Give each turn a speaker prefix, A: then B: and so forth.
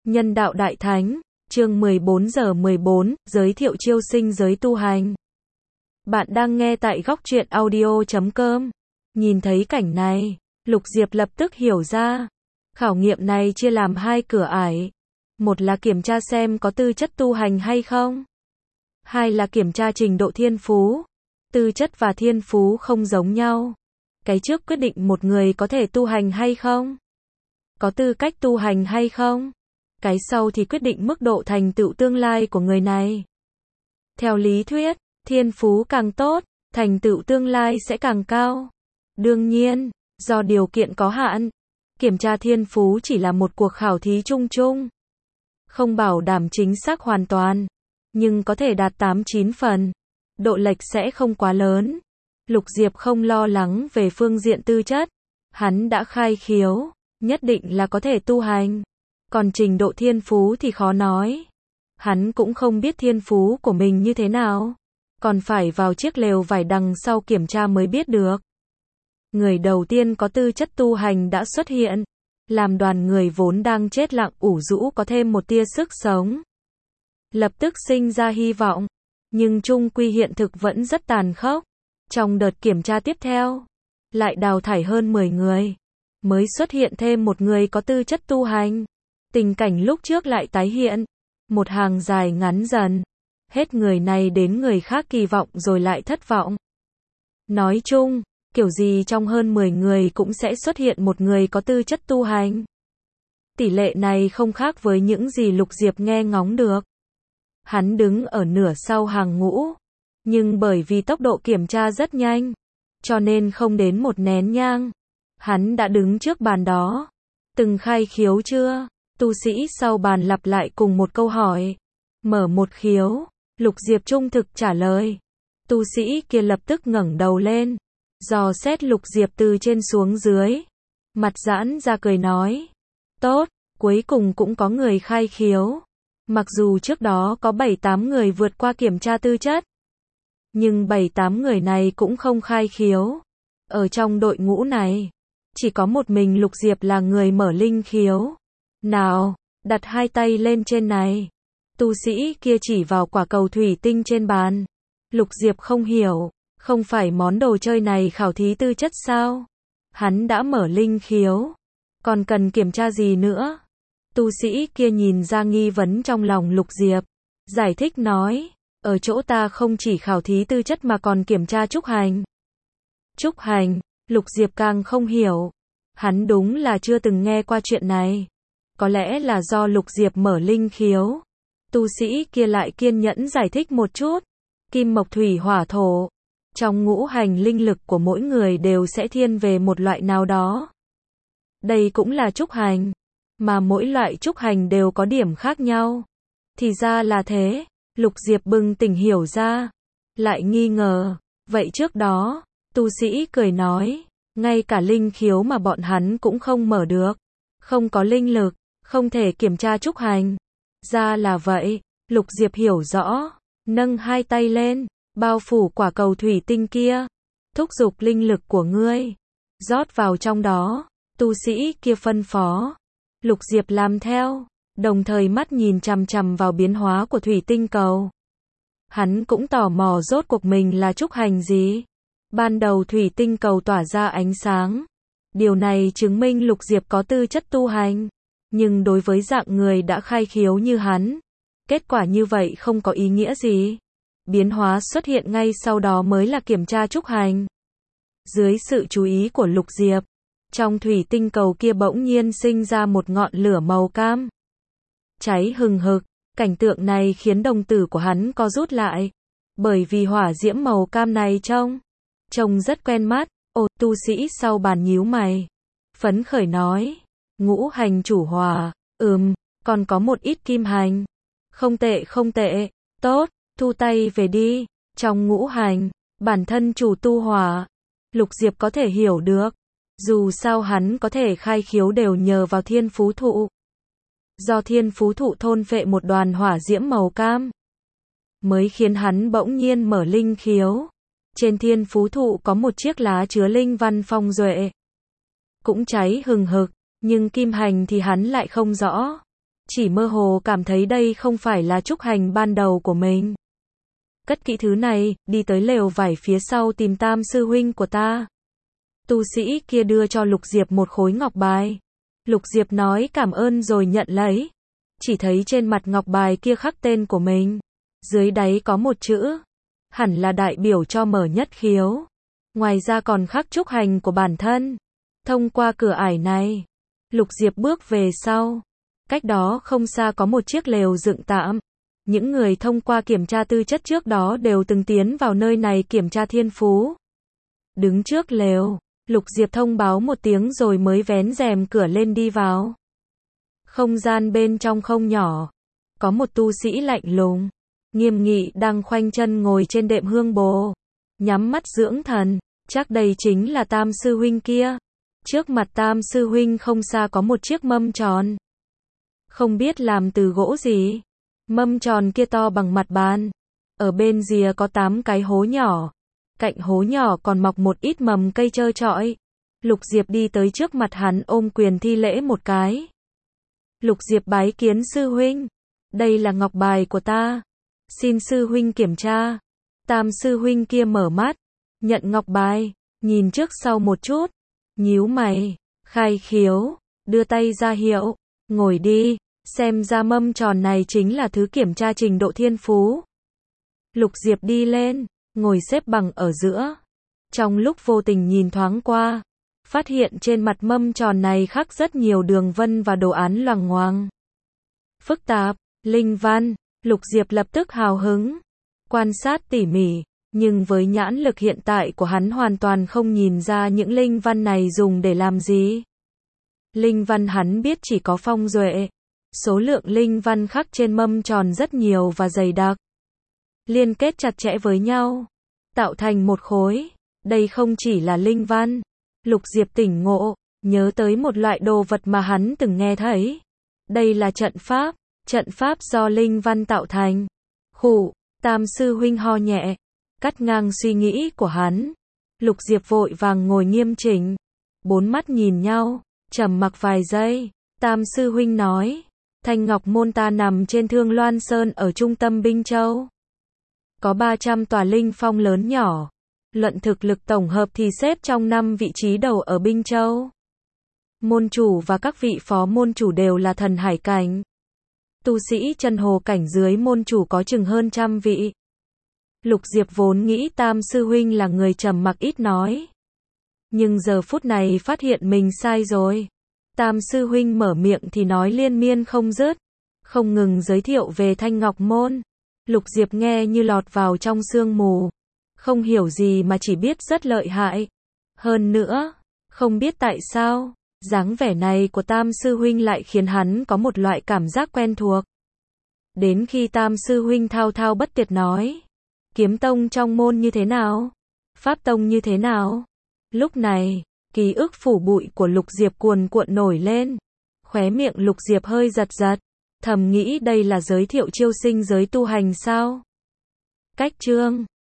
A: Nhân đạo đại thánh, chương 14 giờ 14, giới thiệu chiêu sinh giới tu hành. Bạn đang nghe tại góc truyện audio.com. Nhìn thấy cảnh này, Lục Diệp lập tức hiểu ra. Khảo nghiệm này chia làm hai cửa ải. Một là kiểm tra xem có tư chất tu hành hay không. Hai là kiểm tra trình độ thiên phú. Tư chất và thiên phú không giống nhau. Cái trước quyết định một người có thể tu hành hay không. Có tư cách tu hành hay không. Cái sau thì quyết định mức độ thành tựu tương lai của người này. Theo lý thuyết, thiên phú càng tốt, thành tựu tương lai sẽ càng cao. Đương nhiên, do điều kiện có hạn, kiểm tra thiên phú chỉ là một cuộc khảo thí chung chung. Không bảo đảm chính xác hoàn toàn, nhưng có thể đạt 8-9 phần. Độ lệch sẽ không quá lớn. Lục Diệp không lo lắng về phương diện tư chất. Hắn đã khai khiếu, nhất định là có thể tu hành. Còn trình độ thiên phú thì khó nói. Hắn cũng không biết thiên phú của mình như thế nào. Còn phải vào chiếc lều vải đằng sau kiểm tra mới biết được. Người đầu tiên có tư chất tu hành đã xuất hiện. Làm đoàn người vốn đang chết lặng ủ rũ có thêm một tia sức sống. Lập tức sinh ra hy vọng. Nhưng chung quy hiện thực vẫn rất tàn khốc. Trong đợt kiểm tra tiếp theo, lại đào thải hơn 10 người. Mới xuất hiện thêm một người có tư chất tu hành. Tình cảnh lúc trước lại tái hiện. Một hàng dài ngắn dần. Hết người này đến người khác kỳ vọng rồi lại thất vọng. Nói chung, kiểu gì trong hơn 10 người cũng sẽ xuất hiện một người có tư chất tu hành. Tỷ lệ này không khác với những gì Lục Diệp nghe ngóng được. Hắn đứng ở nửa sau hàng ngũ. Nhưng bởi vì tốc độ kiểm tra rất nhanh, cho nên không đến một nén nhang. Hắn đã đứng trước bàn đó. Từng khai khiếu chưa? Tu sĩ sau bàn lặp lại cùng một câu hỏi. Mở một khiếu. Lục Diệp trung thực trả lời. Tu sĩ kia lập tức ngẩng đầu lên. Dò xét Lục Diệp từ trên xuống dưới. Mặt giãn ra cười nói. Tốt, cuối cùng cũng có người khai khiếu. Mặc dù trước đó có 7-8 người vượt qua kiểm tra tư chất. Nhưng 7-8 người này cũng không khai khiếu. Ở trong đội ngũ này, chỉ có một mình Lục Diệp là người mở linh khiếu. Nào, đặt hai tay lên trên này. Tu sĩ kia chỉ vào quả cầu thủy tinh trên bàn. Lục Diệp không hiểu, không phải món đồ chơi này khảo thí tư chất sao? Hắn đã mở linh khiếu, còn cần kiểm tra gì nữa? Tu sĩ kia nhìn ra nghi vấn trong lòng Lục Diệp, giải thích nói, ở chỗ ta không chỉ khảo thí tư chất mà còn kiểm tra trúc hành. Trúc hành, Lục Diệp càng không hiểu. Hắn đúng là chưa từng nghe qua chuyện này. Có lẽ là do Lục Diệp mở linh khiếu. Tu sĩ kia lại kiên nhẫn giải thích một chút. Kim mộc thủy hỏa thổ. Trong ngũ hành linh lực của mỗi người đều sẽ thiên về một loại nào đó. Đây cũng là trúc hành. Mà mỗi loại trúc hành đều có điểm khác nhau. Thì ra là thế. Lục Diệp bừng tỉnh hiểu ra. Lại nghi ngờ. Vậy trước đó, tu sĩ cười nói. Ngay cả linh khiếu mà bọn hắn cũng không mở được. Không có linh lực. Không thể kiểm tra trúc hành. Ra là vậy. Lục Diệp hiểu rõ. Nâng hai tay lên. Bao phủ quả cầu thủy tinh kia. Thúc giục linh lực của ngươi. Rót vào trong đó. Tu sĩ kia phân phó. Lục Diệp làm theo. Đồng thời mắt nhìn chằm chằm vào biến hóa của thủy tinh cầu. Hắn cũng tò mò rốt cuộc mình là trúc hành gì. Ban đầu thủy tinh cầu tỏa ra ánh sáng. Điều này chứng minh Lục Diệp có tư chất tu hành. Nhưng đối với dạng người đã khai khiếu như hắn, kết quả như vậy không có ý nghĩa gì. Biến hóa xuất hiện ngay sau đó mới là kiểm tra trúc hành. Dưới sự chú ý của Lục Diệp, trong thủy tinh cầu kia bỗng nhiên sinh ra một ngọn lửa màu cam. Cháy hừng hực, cảnh tượng này khiến đồng tử của hắn co rút lại. Bởi vì hỏa diễm màu cam này trông rất quen mắt. Ồ, tu sĩ sau bàn nhíu mày. Phấn khởi nói. Ngũ hành chủ hỏa, còn có một ít kim hành. Không tệ không tệ, tốt, thu tay về đi. Trong ngũ hành, bản thân chủ tu hỏa. Lục Diệp có thể hiểu được. Dù sao hắn có thể khai khiếu đều nhờ vào thiên phú thụ. Do thiên phú thụ thôn phệ một đoàn hỏa diễm màu cam, mới khiến hắn bỗng nhiên mở linh khiếu. Trên thiên phú thụ có một chiếc lá chứa linh văn phong duệ. Cũng cháy hừng hực. Nhưng kim hành thì hắn lại không rõ. chỉ mơ hồ cảm thấy đây không phải là trúc hành ban đầu của mình. Cất kỹ thứ này, đi tới lều vải phía sau tìm Tam sư huynh của ta. Tu sĩ kia đưa cho Lục Diệp một khối ngọc bài. Lục Diệp nói cảm ơn rồi nhận lấy. Chỉ thấy trên mặt ngọc bài kia khắc tên của mình. Dưới đáy có một chữ. Hẳn là đại biểu cho mở nhất khiếu. Ngoài ra còn khắc trúc hành của bản thân. Thông qua cửa ải này, Lục Diệp bước về sau. Cách đó không xa có một chiếc lều dựng tạm. Những người thông qua kiểm tra tư chất trước đó đều từng tiến vào nơi này kiểm tra thiên phú. Đứng trước lều, Lục Diệp thông báo một tiếng rồi mới vén rèm cửa lên đi vào. Không gian bên trong không nhỏ. Có một tu sĩ lạnh lùng, nghiêm nghị đang khoanh chân ngồi trên đệm hương bồ. Nhắm mắt dưỡng thần, chắc đây chính là Tam sư huynh kia. Trước mặt Tam sư huynh không xa có một chiếc mâm tròn. Không biết làm từ gỗ gì. Mâm tròn kia to bằng mặt bàn. Ở bên rìa có 8 cái hố nhỏ. Cạnh hố nhỏ còn mọc một ít mầm cây trơ trọi. Lục Diệp đi tới trước mặt hắn ôm quyền thi lễ một cái. Lục Diệp bái kiến sư huynh. Đây là ngọc bài của ta. Xin sư huynh kiểm tra. Tam sư huynh kia mở mắt. Nhận ngọc bài. Nhìn trước sau một chút. Nhíu mày. Khai khiếu. Đưa tay ra hiệu. Ngồi đi. Xem ra mâm tròn này chính là thứ kiểm tra trình độ thiên phú. Lục Diệp đi lên. Ngồi xếp bằng ở giữa. Trong lúc vô tình nhìn thoáng qua. Phát hiện trên mặt mâm tròn này khắc rất nhiều đường vân và đồ án loằng ngoằng. Phức tạp, linh văn. Lục Diệp lập tức hào hứng. Quan sát tỉ mỉ. Nhưng với nhãn lực hiện tại của hắn hoàn toàn không nhìn ra những linh văn này dùng để làm gì. Linh văn hắn biết chỉ có phong duệ. Số lượng linh văn khắc trên mâm tròn rất nhiều và dày đặc. Liên kết chặt chẽ với nhau. Tạo thành một khối. Đây không chỉ là linh văn. Lục Diệp tỉnh ngộ. Nhớ tới một loại đồ vật mà hắn từng nghe thấy. Đây là trận pháp. Trận pháp do linh văn tạo thành. Khụ. Tam sư huynh ho nhẹ. Cắt ngang suy nghĩ của hắn. Lục Diệp vội vàng ngồi nghiêm chỉnh. Bốn mắt nhìn nhau. Trầm mặc vài giây. Tam sư huynh nói. Thanh Ngọc Môn ta nằm trên Thương Loan Sơn ở trung tâm Binh Châu. Có 300 tòa linh phong lớn nhỏ. Luận thực lực tổng hợp thì xếp trong 5 vị trí đầu ở Binh Châu. Môn chủ và các vị phó môn chủ đều là thần hải cảnh. Tu sĩ chân hồ cảnh dưới môn chủ có chừng hơn 100 vị. Lục Diệp vốn nghĩ Tam sư huynh là người trầm mặc ít nói. Nhưng giờ phút này phát hiện mình sai rồi. Tam sư huynh mở miệng thì nói liên miên không dứt. Không ngừng giới thiệu về Thanh Ngọc Môn. Lục Diệp nghe như lọt vào trong sương mù. Không hiểu gì mà chỉ biết rất lợi hại. Hơn nữa, không biết tại sao, dáng vẻ này của Tam sư huynh lại khiến hắn có một loại cảm giác quen thuộc. Đến khi Tam sư huynh thao thao bất tuyệt nói. Kiếm tông trong môn như thế nào? Pháp tông như thế nào? Lúc này, ký ức phủ bụi của Lục Diệp cuồn cuộn nổi lên. Khóe miệng Lục Diệp hơi giật giật. Thầm nghĩ đây là giới thiệu chiêu sinh giới tu hành sao? Cách chương